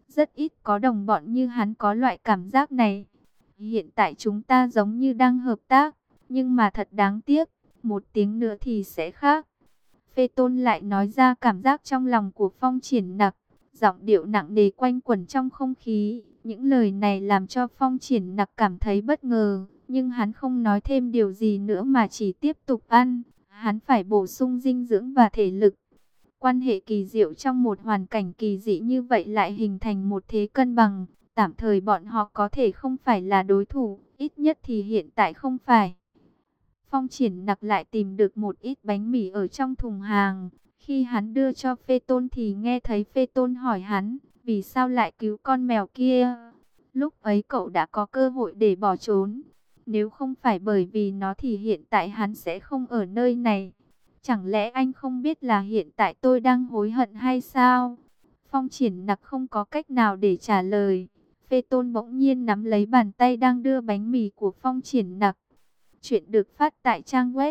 Rất ít có đồng bọn như hắn có loại cảm giác này. Hiện tại chúng ta giống như đang hợp tác, nhưng mà thật đáng tiếc, một tiếng nữa thì sẽ khác. Phê Tôn lại nói ra cảm giác trong lòng của Phong Triển Nặc, giọng điệu nặng nề quanh quẩn trong không khí. Những lời này làm cho Phong Triển Nặc cảm thấy bất ngờ, nhưng hắn không nói thêm điều gì nữa mà chỉ tiếp tục ăn. Hắn phải bổ sung dinh dưỡng và thể lực. Quan hệ kỳ diệu trong một hoàn cảnh kỳ dị như vậy lại hình thành một thế cân bằng. Tạm thời bọn họ có thể không phải là đối thủ, ít nhất thì hiện tại không phải. Phong Triển Nặc lại tìm được một ít bánh mì ở trong thùng hàng. Khi hắn đưa cho Phê Tôn thì nghe thấy Phê Tôn hỏi hắn, vì sao lại cứu con mèo kia? Lúc ấy cậu đã có cơ hội để bỏ trốn. Nếu không phải bởi vì nó thì hiện tại hắn sẽ không ở nơi này. Chẳng lẽ anh không biết là hiện tại tôi đang hối hận hay sao? Phong Triển Nặc không có cách nào để trả lời. Phê Tôn bỗng nhiên nắm lấy bàn tay đang đưa bánh mì của Phong Triển Nặc. Chuyện được phát tại trang web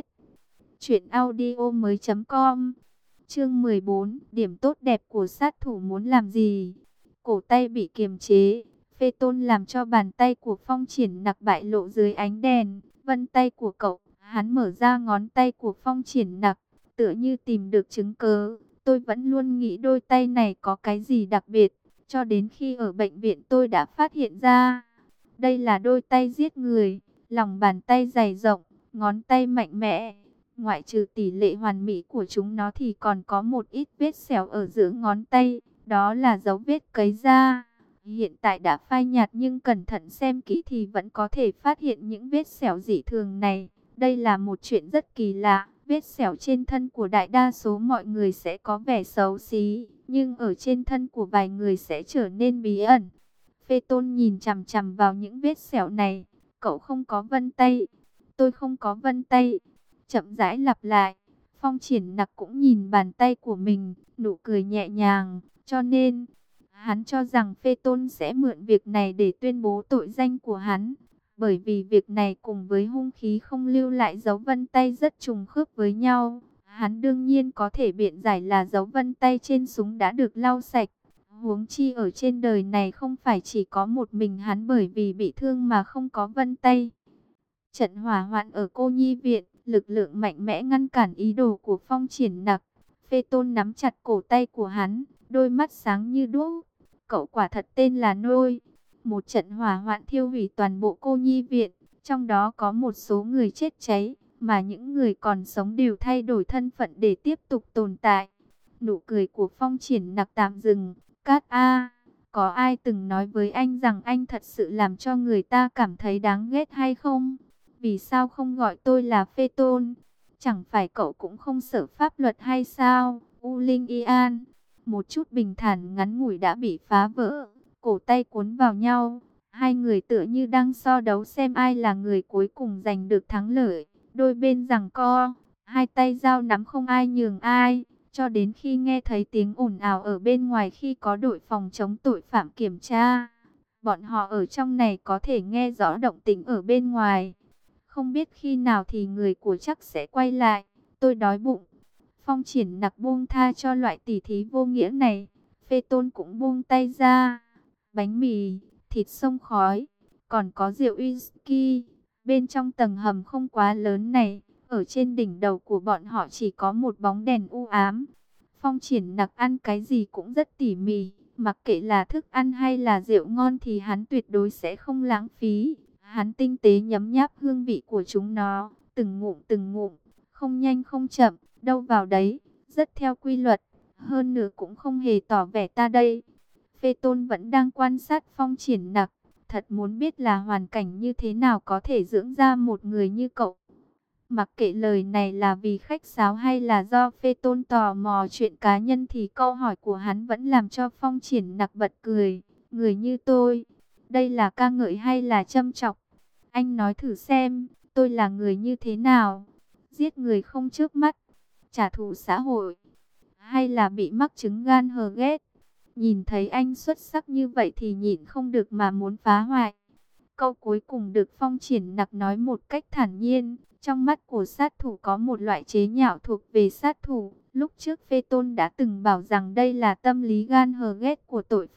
truyệnaudiomoi.com. Chương 14, điểm tốt đẹp của sát thủ muốn làm gì? Cổ tay bị kiềm chế, Phê Tôn làm cho bàn tay của Phong Triển Nặc bại lộ dưới ánh đèn. Vân tay của cậu, hắn mở ra ngón tay của Phong Triển Nặc, tựa như tìm được chứng cớ. Tôi vẫn luôn nghĩ đôi tay này có cái gì đặc biệt, cho đến khi ở bệnh viện tôi đã phát hiện ra. Đây là đôi tay giết người, lòng bàn tay dày rộng, ngón tay mạnh mẽ. Ngoại trừ tỷ lệ hoàn mỹ của chúng nó thì còn có một ít vết sẹo ở giữa ngón tay, đó là dấu vết cấy da. Hiện tại đã phai nhạt nhưng cẩn thận xem kỹ thì vẫn có thể phát hiện những vết sẹo dị thường này. Đây là một chuyện rất kỳ lạ. Vết sẹo trên thân của đại đa số mọi người sẽ có vẻ xấu xí, nhưng ở trên thân của vài người sẽ trở nên bí ẩn. Phê Tôn nhìn chằm chằm vào những vết sẹo này. Cậu không có vân tay. Tôi không có vân tay. Chậm rãi lặp lại. Phong Triển Nặc cũng nhìn bàn tay của mình, nụ cười nhẹ nhàng. Cho nên, hắn cho rằng Phê Tôn sẽ mượn việc này để tuyên bố tội danh của hắn. Bởi vì việc này cùng với hung khí không lưu lại dấu vân tay rất trùng khớp với nhau. Hắn đương nhiên có thể biện giải là dấu vân tay trên súng đã được lau sạch. Huống chi ở trên đời này không phải chỉ có một mình hắn bởi vì bị thương mà không có vân tay. Trận hỏa hoạn ở Cô Nhi Viện, lực lượng mạnh mẽ ngăn cản ý đồ của Phong Triển Nặc. Phê Tôn nắm chặt cổ tay của hắn, đôi mắt sáng như đuốc. Cậu quả thật tên là Nôi. Một trận hỏa hoạn thiêu hủy toàn bộ Cô Nhi Viện, trong đó có một số người chết cháy, mà những người còn sống đều thay đổi thân phận để tiếp tục tồn tại. Nụ cười của Phong Triển Nặc tạm dừng. Cát A, có ai từng nói với anh rằng anh thật sự làm cho người ta cảm thấy đáng ghét hay không? Vì sao không gọi tôi là Phê Tôn? Chẳng phải cậu cũng không sợ pháp luật hay sao? U Linh Yan, một chút bình thản ngắn ngủi đã bị phá vỡ, cổ tay cuốn vào nhau. Hai người tựa như đang so đấu xem ai là người cuối cùng giành được thắng lợi. Đôi bên giằng co, hai tay giao nắm không ai nhường ai. Cho đến khi nghe thấy tiếng ồn ào ở bên ngoài khi có đội phòng chống tội phạm kiểm tra. Bọn họ ở trong này có thể nghe rõ động tĩnh ở bên ngoài. Không biết khi nào thì người của chắc sẽ quay lại. Tôi đói bụng. Phong Triển Nặc buông tha cho loại tỉ thí vô nghĩa này. Phê Tôn cũng buông tay ra. Bánh mì, thịt xông khói, còn có rượu whisky. Bên trong tầng hầm không quá lớn này, ở trên đỉnh đầu của bọn họ chỉ có một bóng đèn u ám. Phong Triển Nặc ăn cái gì cũng rất tỉ mỉ, mặc kệ là thức ăn hay là rượu ngon thì hắn tuyệt đối sẽ không lãng phí. Hắn tinh tế nhấm nháp hương vị của chúng nó, từng ngụm, không nhanh không chậm, đâu vào đấy, rất theo quy luật, hơn nữa cũng không hề tỏ vẻ ta đây. Phê Tôn vẫn đang quan sát Phong Triển Nặc, thật muốn biết là hoàn cảnh như thế nào có thể dưỡng ra một người như cậu. Mặc kệ lời này là vì khách sáo hay là do Phê Tôn tò mò chuyện cá nhân thì câu hỏi của hắn vẫn làm cho Phong Triển Nặc bật cười. Người như tôi, đây là ca ngợi hay là châm chọc? Anh nói thử xem, tôi là người như thế nào? Giết người không chớp mắt, trả thù xã hội, hay là bị mắc chứng gan hờ ghét? Nhìn thấy anh xuất sắc như vậy thì nhịn không được mà muốn phá hoại. Câu cuối cùng được Phong Triển Nặc nói một cách thản nhiên. Trong mắt của sát thủ có một loại chế nhạo thuộc về sát thủ. Lúc trước Phê Tôn đã từng bảo rằng đây là tâm lý gan hờ ghét của tội phạm.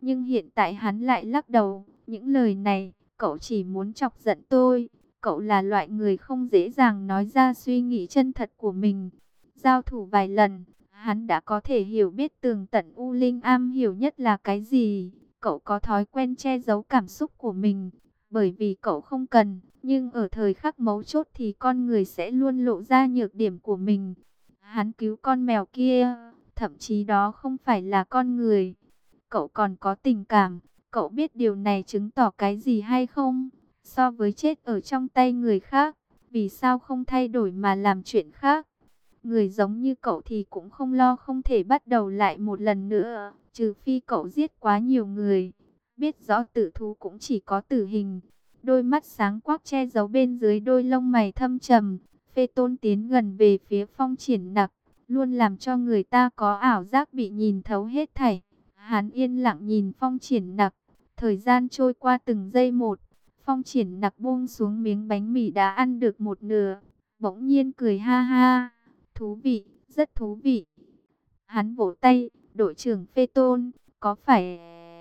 Nhưng hiện tại hắn lại lắc đầu, những lời này, cậu chỉ muốn chọc giận tôi. Cậu là loại người không dễ dàng nói ra suy nghĩ chân thật của mình. Giao thủ vài lần, hắn đã có thể hiểu biết tường tận U Linh am hiểu nhất là cái gì. Cậu có thói quen che giấu cảm xúc của mình, bởi vì cậu không cần. Nhưng ở thời khắc mấu chốt thì con người sẽ luôn lộ ra nhược điểm của mình. Hắn cứu con mèo kia, thậm chí đó không phải là con người. Cậu còn có tình cảm, cậu biết điều này chứng tỏ cái gì hay không? So với chết ở trong tay người khác, vì sao không thay đổi mà làm chuyện khác? Người giống như cậu thì cũng không lo không thể bắt đầu lại một lần nữa, trừ phi cậu giết quá nhiều người. Biết rõ tử thú cũng chỉ có tử hình. Đôi mắt sáng quắc che giấu bên dưới đôi lông mày thâm trầm. Phê Tôn tiến gần về phía Phong Triển Nặc, luôn làm cho người ta có ảo giác bị nhìn thấu hết thảy. Hắn yên lặng nhìn Phong Triển Nặc, thời gian trôi qua từng giây một. Phong Triển Nặc buông xuống miếng bánh mì đã ăn được một nửa, bỗng nhiên cười ha ha. Thú vị, rất thú vị. Hắn vỗ tay, đội trưởng Phê Tôn, có phải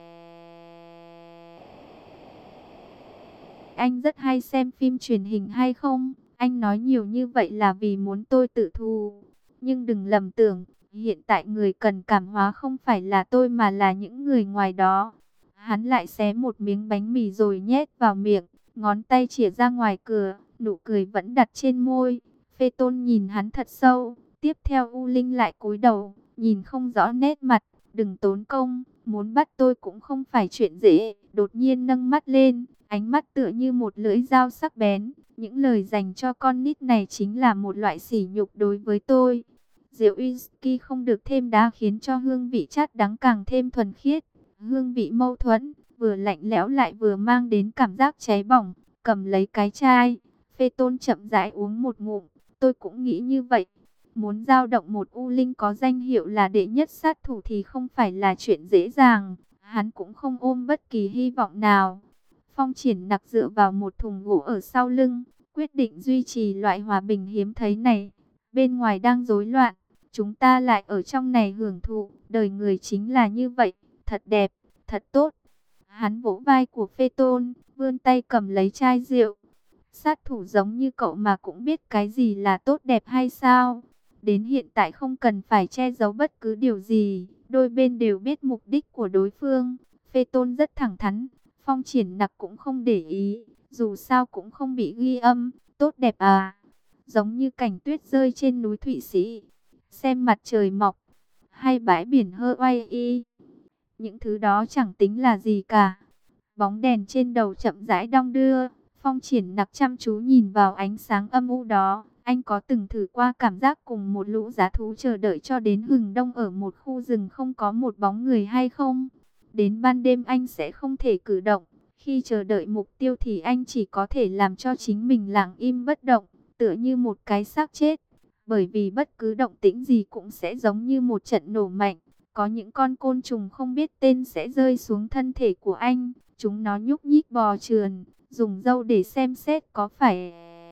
anh rất hay xem phim truyền hình hay không? Anh nói nhiều như vậy là vì muốn tôi tự thù. Nhưng đừng lầm tưởng, hiện tại người cần cảm hóa không phải là tôi mà là những người ngoài đó. Hắn lại xé một miếng bánh mì rồi nhét vào miệng, ngón tay chìa ra ngoài cửa, nụ cười vẫn đặt trên môi. Phê Tôn nhìn hắn thật sâu, tiếp theo U Linh lại cúi đầu, nhìn không rõ nét mặt, đừng tốn công, muốn bắt tôi cũng không phải chuyện dễ. Đột nhiên nâng mắt lên, ánh mắt tựa như một lưỡi dao sắc bén. Những lời dành cho con nít này chính là một loại sỉ nhục đối với tôi. Rượu whisky không được thêm đá khiến cho hương vị chát đắng càng thêm thuần khiết. Hương vị mâu thuẫn, vừa lạnh lẽo lại vừa mang đến cảm giác cháy bỏng. Cầm lấy cái chai, Phê Tôn chậm rãi uống một ngụm. Tôi cũng nghĩ như vậy. Muốn giao động một U Linh có danh hiệu là đệ nhất sát thủ thì không phải là chuyện dễ dàng. Hắn cũng không ôm bất kỳ hy vọng nào. Phong Triển Nặc dựa vào một thùng gỗ ở sau lưng, quyết định duy trì loại hòa bình hiếm thấy này. Bên ngoài đang rối loạn, chúng ta lại ở trong này hưởng thụ. Đời người chính là như vậy, thật đẹp, thật tốt. Hắn vỗ vai của Phê Tôn, vươn tay cầm lấy chai rượu. Sát thủ giống như cậu mà cũng biết cái gì là tốt đẹp hay sao? Đến hiện tại không cần phải che giấu bất cứ điều gì, đôi bên đều biết mục đích của đối phương. Phê Tôn rất thẳng thắn, Phong Triển Nặc cũng không để ý, dù sao cũng không bị ghi âm, tốt đẹp à. Giống như cảnh tuyết rơi trên núi Thụy Sĩ, xem mặt trời mọc, hay bãi biển Hawaii. Những thứ đó chẳng tính là gì cả. Bóng đèn trên đầu chậm rãi đong đưa, Phong Triển Nặc chăm chú nhìn vào ánh sáng âm u đó. Anh có từng thử qua cảm giác cùng một lũ dã thú chờ đợi cho đến hừng đông ở một khu rừng không có một bóng người hay không? Đến ban đêm anh sẽ không thể cử động. Khi chờ đợi mục tiêu thì anh chỉ có thể làm cho chính mình lặng im bất động, tựa như một cái xác chết. Bởi vì bất cứ động tĩnh gì cũng sẽ giống như một trận nổ mạnh. Có những con côn trùng không biết tên sẽ rơi xuống thân thể của anh. Chúng nó nhúc nhích bò trườn, dùng dâu để xem xét có phải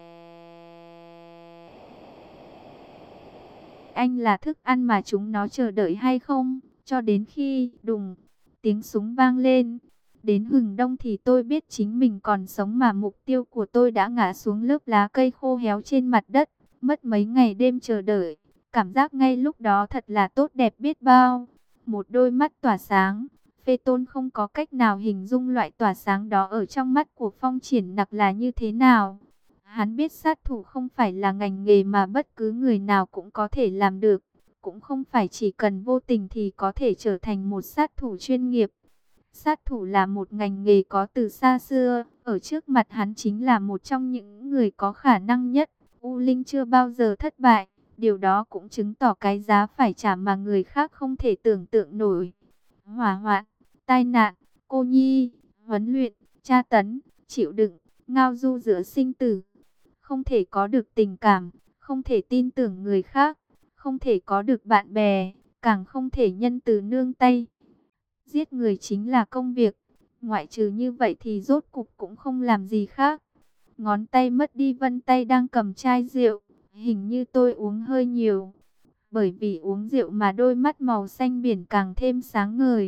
anh là thức ăn mà chúng nó chờ đợi hay không. Cho đến khi đùng, tiếng súng vang lên. Đến hừng đông thì tôi biết chính mình còn sống mà mục tiêu của tôi đã ngã xuống lớp lá cây khô héo trên mặt đất. Mất mấy ngày đêm chờ đợi, cảm giác ngay lúc đó thật là tốt đẹp biết bao. Một đôi mắt tỏa sáng. Phê Tôn không có cách nào hình dung loại tỏa sáng đó ở trong mắt của Phong Triển Nặc là như thế nào. Hắn biết sát thủ không phải là ngành nghề mà bất cứ người nào cũng có thể làm được. Cũng không phải chỉ cần vô tình thì có thể trở thành một sát thủ chuyên nghiệp. Sát thủ là một ngành nghề có từ xa xưa. Ở trước mặt hắn chính là một trong những người có khả năng nhất. U Linh chưa bao giờ thất bại. Điều đó cũng chứng tỏ cái giá phải trả mà người khác không thể tưởng tượng nổi. Hỏa hoạn, tai nạn, cô nhi, huấn luyện, tra tấn, chịu đựng, ngao du giữa sinh tử. Không thể có được tình cảm, không thể tin tưởng người khác, không thể có được bạn bè, càng không thể nhân từ nương tay. Giết người chính là công việc, ngoại trừ như vậy thì rốt cục cũng không làm gì khác. Ngón tay mất đi vân tay đang cầm chai rượu, hình như tôi uống hơi nhiều. Bởi vì uống rượu mà đôi mắt màu xanh biển càng thêm sáng ngời.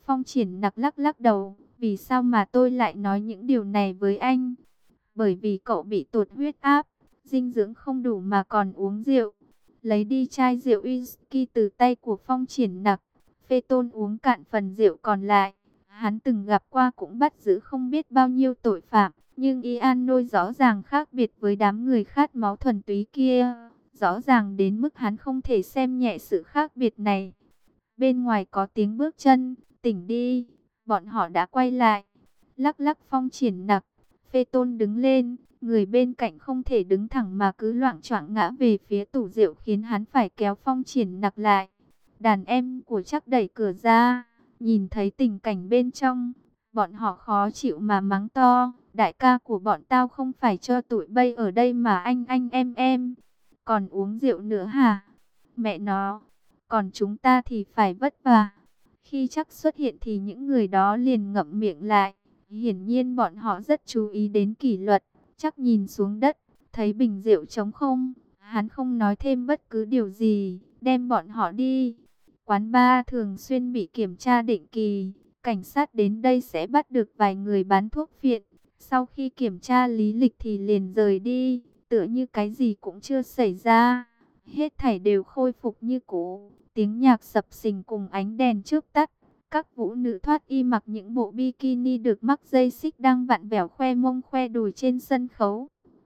Phong Triển Nặc lắc lắc đầu, vì sao mà tôi lại nói những điều này với anh? Bởi vì cậu bị tụt huyết áp, dinh dưỡng không đủ mà còn uống rượu. Lấy đi chai rượu whisky từ tay của Phong Triển Nặc, Phê Tôn uống cạn phần rượu còn lại. Hắn từng gặp qua cũng bắt giữ không biết bao nhiêu tội phạm, nhưng Ianoi rõ ràng khác biệt với đám người khát máu thuần túy kia. Rõ ràng đến mức hắn không thể xem nhẹ sự khác biệt này. Bên ngoài có tiếng bước chân, tỉnh đi, bọn họ đã quay lại. Lắc lắc Phong Triển Nặc, Phê Tôn đứng lên, người bên cạnh không thể đứng thẳng mà cứ loạng choạng ngã về phía tủ rượu khiến hắn phải kéo Phong Triển Nặc lại. Đàn em của Trác đẩy cửa ra, nhìn thấy tình cảnh bên trong, bọn họ khó chịu mà mắng to, đại ca của bọn tao không phải cho tụi bay ở đây mà anh em, còn uống rượu nữa hả? Mẹ nó, còn chúng ta thì phải vất vả. Khi Trác xuất hiện thì những người đó liền ngậm miệng lại. Hiển nhiên bọn họ rất chú ý đến kỷ luật. Trác nhìn xuống đất, thấy bình rượu trống không. Hắn không nói thêm bất cứ điều gì, đem bọn họ đi. Quán bar thường xuyên bị kiểm tra định kỳ. Cảnh sát đến đây sẽ bắt được vài người bán thuốc phiện. Sau khi kiểm tra lý lịch thì liền rời đi, tựa như cái gì cũng chưa xảy ra. Hết thảy đều khôi phục như cũ. Tiếng nhạc sập sình cùng ánh đèn chớp tắt. Các vũ nữ thoát y mặc những bộ bikini được mắc dây xích đang vặn vẹo khoe mông khoe đùi trên sân khấu.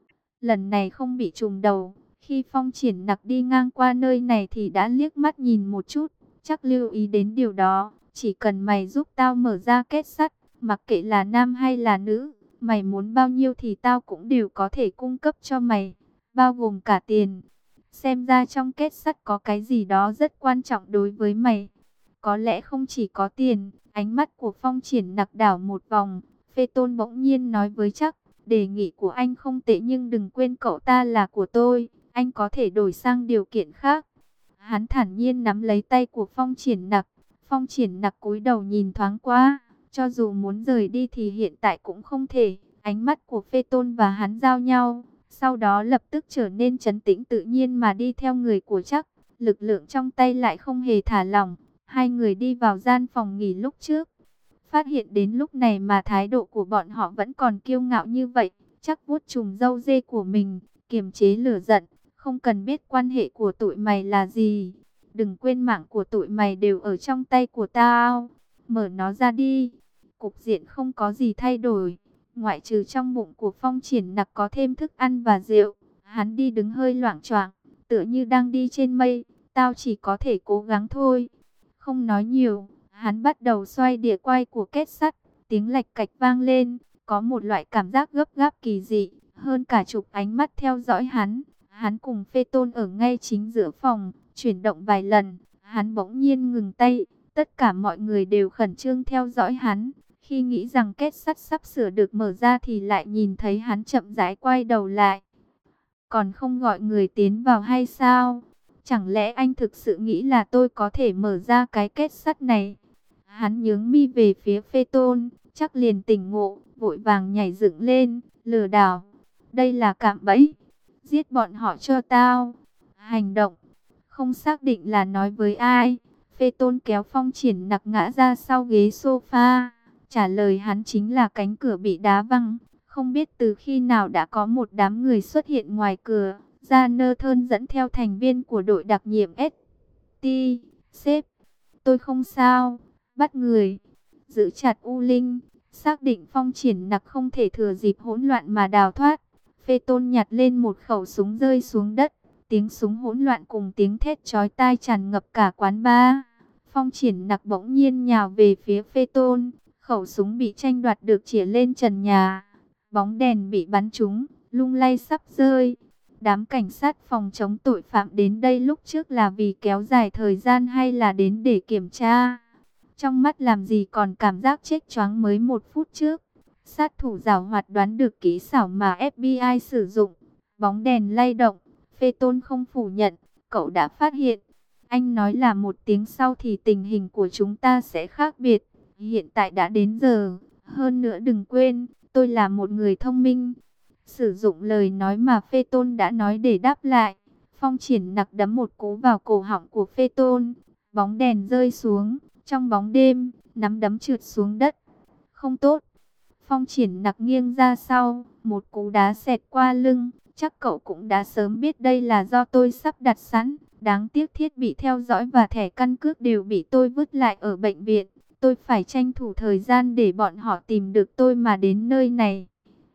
Lần này không bị trùng đầu. Khi Phong Triển Nặc đi ngang qua nơi này thì đã liếc mắt nhìn một chút. Chắc lưu ý đến điều đó. Chỉ cần mày giúp tao mở ra kết sắt, mặc kệ là nam hay là nữ, mày muốn bao nhiêu thì tao cũng đều có thể cung cấp cho mày, bao gồm cả tiền. Xem ra trong kết sắt có cái gì đó rất quan trọng đối với mày. Có lẽ không chỉ có tiền. Ánh mắt của Phong Triển Nặc đảo một vòng. Phê Tôn bỗng nhiên nói với Trác, đề nghị của anh không tệ nhưng đừng quên cậu ta là của tôi. Anh có thể đổi sang điều kiện khác. Hắn thản nhiên nắm lấy tay của Phong Triển Nặc. Phong Triển Nặc cúi đầu nhìn thoáng qua. Cho dù muốn rời đi thì hiện tại cũng không thể. Ánh mắt của Phê Tôn và hắn giao nhau. Sau đó lập tức trở nên trấn tĩnh tự nhiên mà đi theo người của Trác. Lực lượng trong tay lại không hề thả lỏng. Hai người đi vào gian phòng nghỉ lúc trước. Phát hiện đến lúc này mà thái độ của bọn họ vẫn còn kiêu ngạo như vậy. Trác vuốt trùm râu dê của mình, kiềm chế lửa giận. Không cần biết quan hệ của tụi mày là gì. Đừng quên mạng của tụi mày đều ở trong tay của tao. Mở nó ra đi. Cục diện không có gì thay đổi. Ngoại trừ trong bụng của Phong Triển Nặc có thêm thức ăn và rượu. Hắn đi đứng hơi loạng choạng, tựa như đang đi trên mây. Tao chỉ có thể cố gắng thôi. Không nói nhiều, hắn bắt đầu xoay đĩa quay của kết sắt. Tiếng lạch cạch vang lên. Có một loại cảm giác gấp gáp kỳ dị. Hơn cả chục ánh mắt theo dõi hắn. Hắn cùng Phê Tôn ở ngay chính giữa phòng. Chuyển động vài lần, hắn bỗng nhiên ngừng tay. Tất cả mọi người đều khẩn trương theo dõi hắn. Khi nghĩ rằng kết sắt sắp sửa được mở ra thì lại nhìn thấy hắn chậm rãi quay đầu lại. Còn không gọi người tiến vào hay sao? Chẳng lẽ anh thực sự nghĩ là tôi có thể mở ra cái kết sắt này? Hắn nhướng mi về phía Phê Tôn, chắc liền tỉnh ngộ, vội vàng nhảy dựng lên, lừa đảo. Đây là cạm bẫy. Giết bọn họ cho tao. Hành động. Không xác định là nói với ai. Phê Tôn kéo Phong Triển Nặc ngã ra sau ghế sofa. Trả lời hắn chính là cánh cửa bị đá văng. Không biết từ khi nào đã có một đám người xuất hiện ngoài cửa. Gia Nơ Thơn dẫn theo thành viên của đội đặc nhiệm ST. Sếp, tôi không sao. Bắt người. Giữ chặt U Linh. Xác định Phong Triển Nặc không thể thừa dịp hỗn loạn mà đào thoát. Phê Tôn nhặt lên một khẩu súng rơi xuống đất. Tiếng súng hỗn loạn cùng tiếng thét chói tai tràn ngập cả quán bar. Phong Triển Nặc bỗng nhiên nhào về phía Phê Tôn. Khẩu súng bị tranh đoạt được chĩa lên trần nhà. Bóng đèn bị bắn trúng, lung lay sắp rơi. Đám cảnh sát phòng chống tội phạm đến đây lúc trước là vì kéo dài thời gian hay là đến để kiểm tra? Trong mắt làm gì còn cảm giác chết choáng mới 1 phút trước. Sát thủ giảo hoạt đoán được kỹ xảo mà FBI sử dụng. Bóng đèn lay động. Phê Tôn không phủ nhận, cậu đã phát hiện. Anh nói là 1 tiếng sau thì tình hình của chúng ta sẽ khác biệt. Hiện tại đã đến giờ. Hơn nữa đừng quên, tôi là một người thông minh. Sử dụng lời nói mà Phê Tôn đã nói để đáp lại. Phong Triển Nặc đấm một cú vào cổ họng của Phê Tôn. Bóng đèn rơi xuống. trong bóng đêm, nắm đấm trượt xuống đất. Không tốt. Phong Triển Nặc nghiêng ra sau, một cú đá xẹt qua lưng. Chắc cậu cũng đã sớm biết đây là do tôi sắp đặt sẵn. Đáng tiếc thiết bị theo dõi và thẻ căn cước đều bị tôi vứt lại ở bệnh viện. Tôi phải tranh thủ thời gian để bọn họ tìm được tôi mà đến nơi này.